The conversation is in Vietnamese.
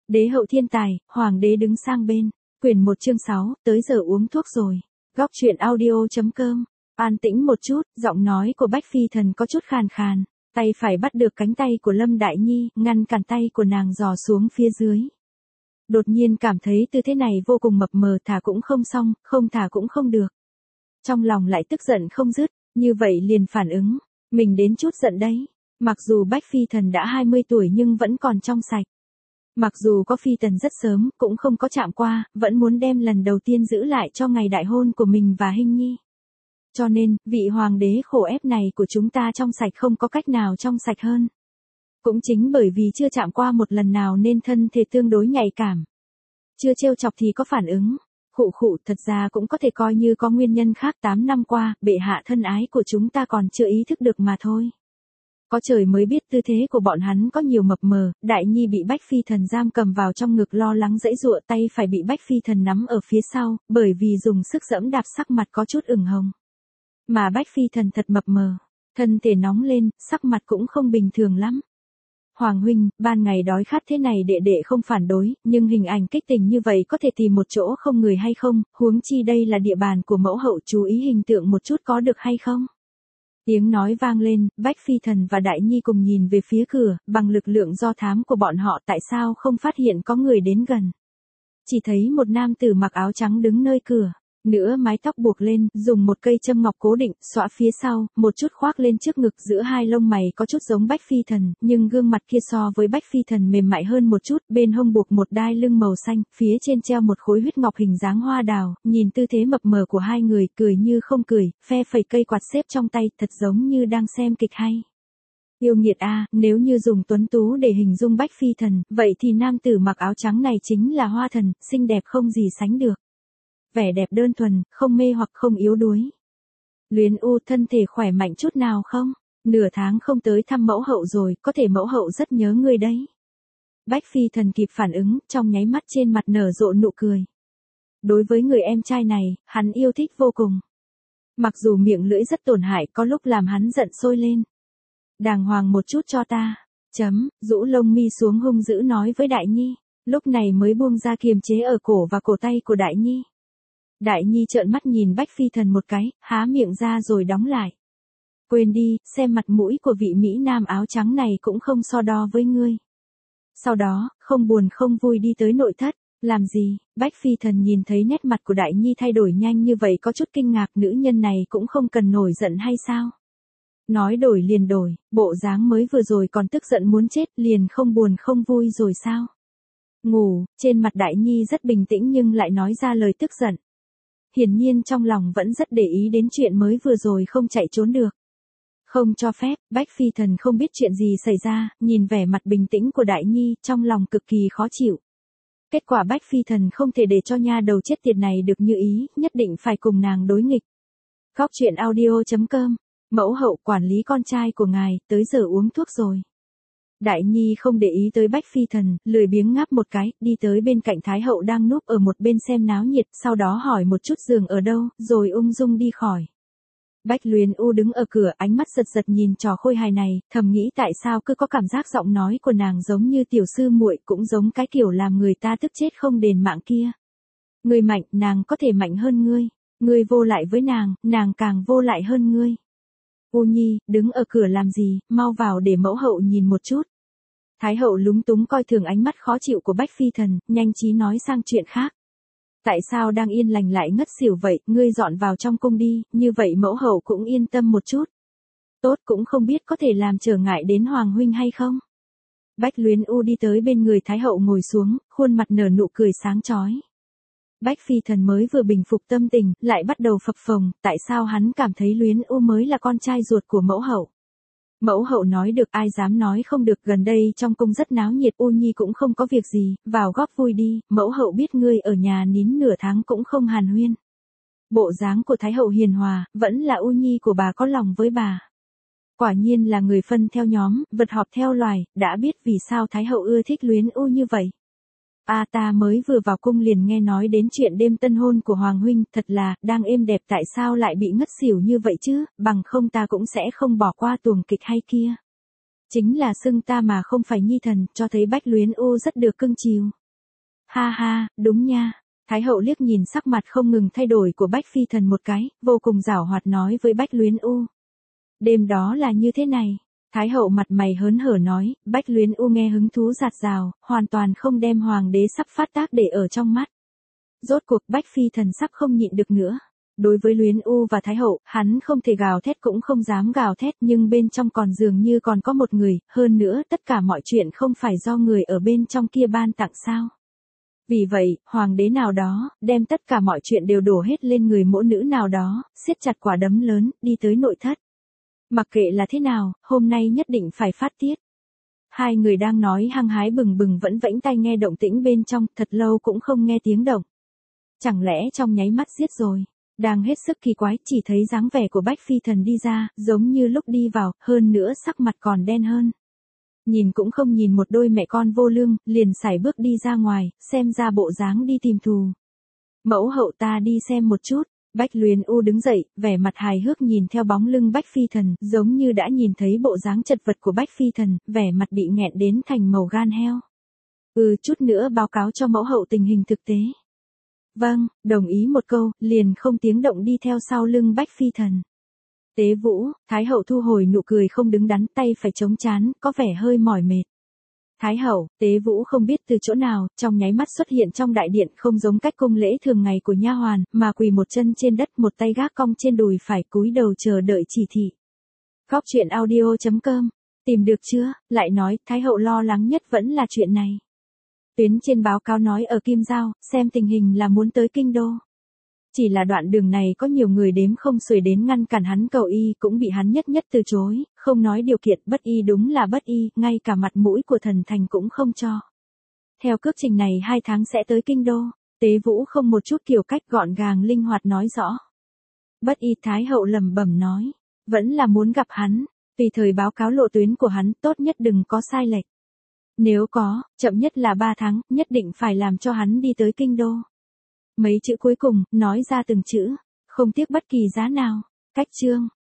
Đế hậu thiên tài, hoàng đế đứng sang bên. Quyển 1 chương 6, tới giờ uống thuốc rồi. Góc truyện audio.com. An tĩnh một chút, giọng nói của Bách Phi Thần có chút khàn khàn. Tay phải bắt được cánh tay của Lâm Đại Nhi, ngăn cản tay của nàng dò xuống phía dưới. Đột nhiên cảm thấy tư thế này vô cùng mập mờ, thả cũng không xong, không thả cũng không được. Trong lòng lại tức giận không dứt, như vậy liền phản ứng. Mình đến chút giận đấy. Mặc dù Bách Phi Thần đã 20 tuổi nhưng vẫn còn trong sạch. Mặc dù có phi tần rất sớm, cũng không có chạm qua, vẫn muốn đem lần đầu tiên giữ lại cho ngày đại hôn của mình và Hinh Nhi. Cho nên, vị hoàng đế khổ ép này của chúng ta trong sạch không có cách nào trong sạch hơn. Cũng chính bởi vì chưa chạm qua một lần nào nên thân thể tương đối nhạy cảm. Chưa trêu chọc thì có phản ứng. Khụ, thật ra cũng có thể coi như có nguyên nhân khác. 8 năm qua, bệ hạ thân ái của chúng ta còn chưa ý thức được mà thôi. Có trời mới biết tư thế của bọn hắn có nhiều mập mờ. Đại Nhi bị Bách Phi Thần giam cầm vào trong ngực lo lắng giãy giụa, tay phải bị Bách Phi Thần nắm ở phía sau, bởi vì dùng sức giẫm đạp sắc mặt có chút ửng hồng. Mà Bách Phi Thần thật mập mờ, thân thể nóng lên, sắc mặt cũng không bình thường lắm. Hoàng huynh, ban ngày đói khát thế này đệ đệ không phản đối, nhưng hình ảnh kích tình như vậy có thể tìm một chỗ không người hay không, huống chi đây là địa bàn của mẫu hậu, chú ý hình tượng một chút có được hay không? Tiếng nói vang lên, Bách Phi Thần và Đại Nhi cùng nhìn về phía cửa, bằng lực lượng do thám của bọn họ tại sao không phát hiện có người đến gần. Chỉ thấy một nam tử mặc áo trắng đứng nơi cửa. Nữa mái tóc buộc lên, dùng một cây châm ngọc cố định, xõa phía sau, một chút khoác lên trước ngực, giữa hai lông mày có chút giống Bách Phi Thần, nhưng gương mặt kia so với Bách Phi Thần mềm mại hơn một chút, bên hông buộc một đai lưng màu xanh, phía trên treo một khối huyết ngọc hình dáng hoa đào, nhìn tư thế mập mờ của hai người, cười như không cười, phe phẩy cây quạt xếp trong tay, thật giống như đang xem kịch hay. Yêu nghiệt a, nếu như dùng tuấn tú để hình dung Bách Phi Thần, vậy thì nam tử mặc áo trắng này chính là Hoa Thần, xinh đẹp không gì sánh được. Vẻ đẹp đơn thuần, không mê hoặc không yếu đuối. Luyến U, thân thể khỏe mạnh chút nào không? Nửa tháng không tới thăm mẫu hậu rồi, có thể mẫu hậu rất nhớ ngươi đấy. Bách Phi Thần kịp phản ứng, trong nháy mắt trên mặt nở rộ nụ cười. Đối với người em trai này, hắn yêu thích vô cùng. Mặc dù miệng lưỡi rất tổn hại, có lúc làm hắn giận sôi lên. Đàng hoàng một chút cho ta. Rũ lông mi xuống hung dữ nói với Đại Nhi. Lúc này mới buông ra kiềm chế ở cổ và cổ tay của Đại Nhi. Đại Nhi trợn mắt nhìn Bách Phi Thần một cái, há miệng ra rồi đóng lại. Quên đi, xem mặt mũi của vị Mỹ Nam áo trắng này cũng không so đo với ngươi. Sau đó, không buồn không vui đi tới nội thất. Làm gì? Bách Phi Thần nhìn thấy nét mặt của Đại Nhi thay đổi nhanh như vậy có chút kinh ngạc, nữ nhân này cũng không cần nổi giận hay sao? Nói đổi liền đổi, bộ dáng mới vừa rồi còn tức giận muốn chết, liền không buồn không vui rồi sao? Ngủ, trên mặt Đại Nhi rất bình tĩnh nhưng lại nói ra lời tức giận. Hiển nhiên trong lòng vẫn rất để ý đến chuyện mới vừa rồi không chạy trốn được. Không cho phép, Bách Phi Thần không biết chuyện gì xảy ra, nhìn vẻ mặt bình tĩnh của Đại Nhi, trong lòng cực kỳ khó chịu. Kết quả Bách Phi Thần không thể để cho nha đầu chết tiệt này được như ý, nhất định phải cùng nàng đối nghịch. Góc truyện audio.com. Mẫu hậu, quản lý con trai của ngài, tới giờ uống thuốc rồi. Đại Nhi không để ý tới Bách Phi Thần, lười biếng ngáp một cái, đi tới bên cạnh Thái hậu đang núp ở một bên xem náo nhiệt, sau đó hỏi một chút giường ở đâu, rồi ung dung đi khỏi. Bách Luyến U đứng ở cửa, ánh mắt giật giật nhìn trò khôi hài này, thầm nghĩ tại sao cứ có cảm giác giọng nói của nàng giống như tiểu sư muội, cũng giống cái kiểu làm người ta tức chết không đền mạng kia. Ngươi mạnh, nàng có thể mạnh hơn ngươi. Ngươi vô lại với nàng càng vô lại hơn ngươi. U Nhi, đứng ở cửa làm gì, mau vào để mẫu hậu nhìn một chút. Thái hậu lúng túng coi thường ánh mắt khó chịu của Bách Phi Thần, nhanh trí nói sang chuyện khác. Tại sao đang yên lành lại ngất xỉu vậy, ngươi dọn vào trong cung đi, như vậy mẫu hậu cũng yên tâm một chút. Tốt, cũng không biết có thể làm trở ngại đến Hoàng huynh hay không. Bách Luyến U đi tới bên người Thái hậu ngồi xuống, khuôn mặt nở nụ cười sáng chói. Bách Phi Thần mới vừa bình phục tâm tình, lại bắt đầu phập phồng, tại sao hắn cảm thấy Luyến U mới là con trai ruột của mẫu hậu. Mẫu hậu nói được ai dám nói không được, gần đây trong cung rất náo nhiệt, U Nhi cũng không có việc gì, vào góp vui đi, mẫu hậu biết ngươi ở nhà nín nửa tháng cũng không hàn huyên. Bộ dáng của Thái hậu hiền hòa, vẫn là U Nhi của bà có lòng với bà. Quả nhiên là người phân theo nhóm, vật họp theo loài, đã biết vì sao Thái hậu ưa thích Luyến U như vậy. Ta mới vừa vào cung liền nghe nói đến chuyện đêm tân hôn của Hoàng huynh, thật là, đang êm đẹp tại sao lại bị ngất xỉu như vậy chứ, bằng không ta cũng sẽ không bỏ qua tuồng kịch hay kia. Chính là xưng ta mà không phải Nhi thần, cho thấy Bách Luyến U rất được cưng chiều. Ha ha, đúng nha. Thái hậu liếc nhìn sắc mặt không ngừng thay đổi của Bách Phi Thần một cái, vô cùng giảo hoạt nói với Bách Luyến U. Đêm đó là như thế này. Thái hậu mặt mày hớn hở nói, Bách Luyến U nghe hứng thú rạt rào, hoàn toàn không đem hoàng đế sắp phát tác để ở trong mắt. Rốt cuộc Bách Phi Thần sắp không nhịn được nữa. Đối với Luyến U và Thái hậu, hắn không thể gào thét cũng không dám gào thét, nhưng bên trong còn dường như còn có một người, hơn nữa tất cả mọi chuyện không phải do người ở bên trong kia ban tặng sao. Vì vậy, hoàng đế nào đó, đem tất cả mọi chuyện đều đổ hết lên người mỗ nữ nào đó, siết chặt quả đấm lớn, đi tới nội thất. Mặc kệ là thế nào, hôm nay nhất định phải phát tiết. Hai người đang nói hăng hái bừng bừng vẫn vẫy tay nghe động tĩnh bên trong, thật lâu cũng không nghe tiếng động. Chẳng lẽ trong nháy mắt giết rồi? Đang hết sức kỳ quái, chỉ thấy dáng vẻ của Bách Phi Thần đi ra, giống như lúc đi vào, hơn nữa sắc mặt còn đen hơn. Nhìn cũng không nhìn một đôi mẹ con vô lương, liền sải bước đi ra ngoài, xem ra bộ dáng đi tìm thù. Mẫu hậu ta đi xem một chút. Bách Luyến U đứng dậy, vẻ mặt hài hước nhìn theo bóng lưng Bách Phi Thần, giống như đã nhìn thấy bộ dáng chật vật của Bách Phi Thần, vẻ mặt bị nghẹn đến thành màu gan heo. Chút nữa báo cáo cho mẫu hậu tình hình thực tế. Vâng, đồng ý một câu, liền không tiếng động đi theo sau lưng Bách Phi Thần. Tế Vũ, Thái hậu thu hồi nụ cười không đứng đắn, tay phải chống trán, có vẻ hơi mỏi mệt. Thái hậu, Tế Vũ không biết từ chỗ nào, trong nháy mắt xuất hiện trong đại điện, không giống cách cung lễ thường ngày của nha hoàn, mà quỳ một chân trên đất, một tay gác cong trên đùi phải, cúi đầu chờ đợi chỉ thị. Góc truyện audio.com. Tìm được chưa? Lại nói, Thái hậu lo lắng nhất vẫn là chuyện này. Tuyến trên báo cáo nói ở Kim Giao, xem tình hình là muốn tới Kinh Đô. Chỉ là đoạn đường này có nhiều người đếm không xuể đến ngăn cản hắn cầu y, cũng bị hắn nhất nhất từ chối, không nói điều kiện, bất y đúng là bất y, ngay cả mặt mũi của thần thành cũng không cho. Theo cước trình này 2 tháng sẽ tới Kinh Đô. Tế Vũ không một chút kiểu cách, gọn gàng linh hoạt nói rõ. Bất y, Thái hậu lẩm bẩm nói, vẫn là muốn gặp hắn, tùy thời báo cáo lộ tuyến của hắn, tốt nhất đừng có sai lệch. Nếu có, chậm nhất là 3 tháng, nhất định phải làm cho hắn đi tới Kinh Đô. Mấy chữ cuối cùng, nói ra từng chữ, không tiếc bất kỳ giá nào. Cách chương.